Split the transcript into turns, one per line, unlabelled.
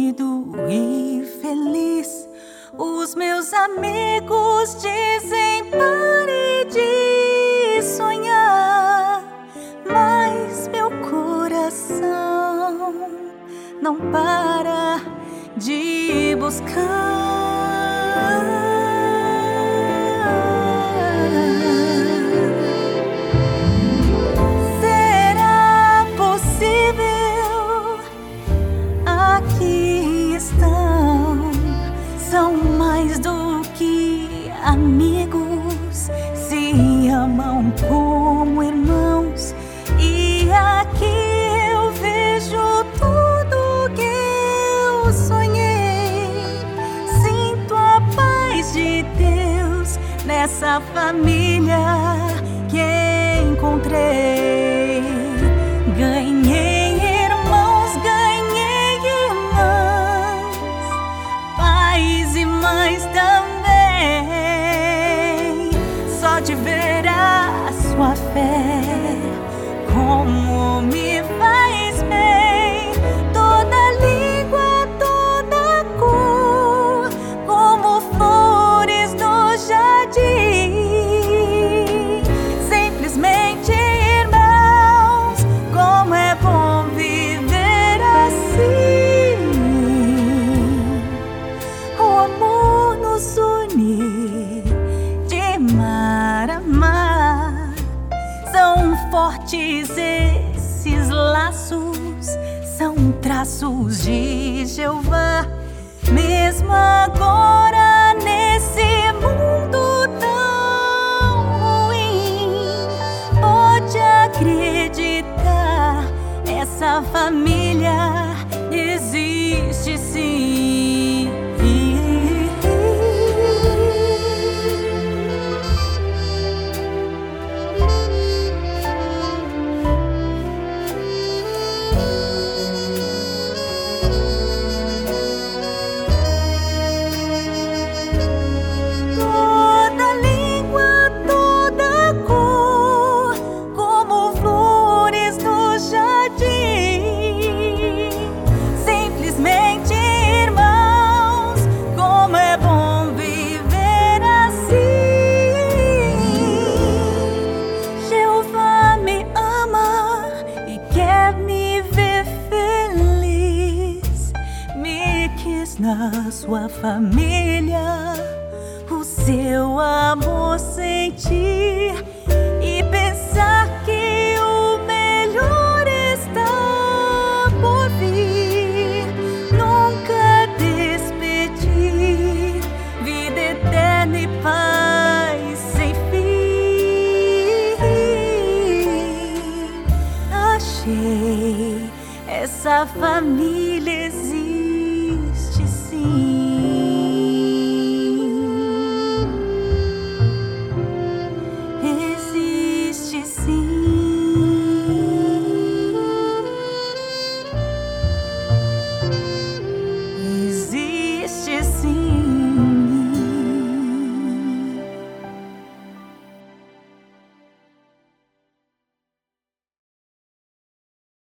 unido e feliz. Os meus amigos dizem pare de sonhar, mas meu coração não para de buscar. Será possível? Aqui estão, são mais do que amigos, se amam como irmãos. E aqui eu vejo tudo que eu sonhei. Sinto a paz de Deus nessa família que encontrei. Ganhei irmãos, ganhei irmãs, pais e mães também. Só de ver a sua fé, como me faz bem. Toda língua, toda cor, como flores do jardim. Simplesmente irmãos, como é bom viver assim. O amor nos une de mar a mar. São fortes esses laços, são traços de Jeová. Mesmo agora nesse mundo tão ruim, pode acreditar, essa família existe sim. Toda língua, toda cor, como flores do jardim. Simplesmente irmãos, como é bom viver assim. Jeová me ama e quer me ver feliz. Me quis na sua família, o seu amor sentir e pensar que o melhor está por vir. Nunca despedir, vida eterna e paz sem fim. Achei essa família